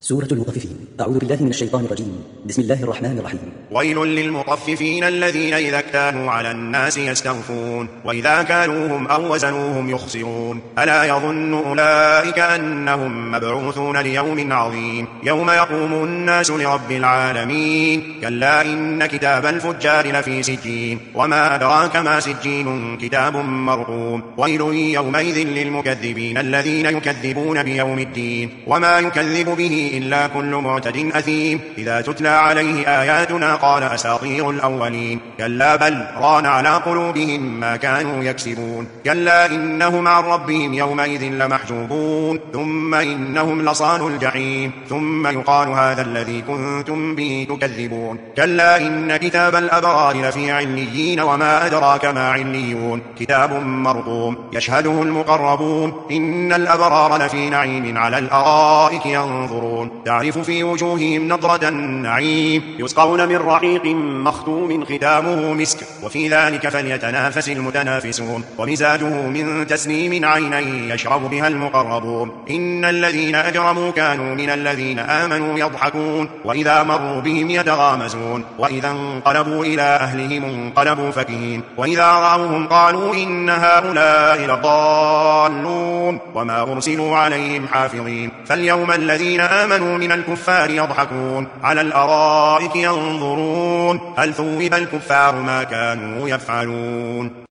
سورة المطففين. أعوذ بالله من الشيطان الرجيم. بسم الله الرحمن الرحيم. ويل للمطففين الذين إذا اكتالوا على الناس يستوفون وإذا كالوهم أو وزنوهم يخسرون ألا يظن أولئك أنهم مبعوثون ليوم عظيم يوم يقوم الناس لرب العالمين كلا إن كتاب الفجار لفي سجين وما أدراك ما سجين كتاب مرقوم ويل يومئذ للمكذبين الذين يكذبون بيوم الدين وما يكذب به إلا كل معتد أثيم إذا تتلى عليه آياتنا قال أساطير الأولين كلا بل ران على قلوبهم ما كانوا يكسبون كلا إنهم عن ربهم يومئذ لمحجوبون ثم إنهم لصالوا الجحيم ثم يقال هذا الذي كنتم به تكذبون كلا إن كتاب الأبرار لفي عليين وما أدراك ما عليون كتاب مرقوم يشهده المقربون إن الأبرار لفي نعيم على الأرائك ينظرون تعرف في وجوههم نضرة النعيم يسقون من رحيق مختوم ختامه مسك وفي ذلك فليتنافس المتنافسون ومزاجه من تسنيم عينا يشرب بها المقربون إن الذين أجرموا كانوا من الذين آمنوا يضحكون وإذا مروا بهم يتغامزون وإذا انقلبوا إلى أهلهم انقلبوا فكهين وإذا رأوهم قالوا إن هؤلاء لضالون وما أرسلوا عليهم حافظين فاليوم الذين آمنوا من الكفار يضحكون على الأرائك ينظرون هل ثوب الكفار ما كانوا يفعلون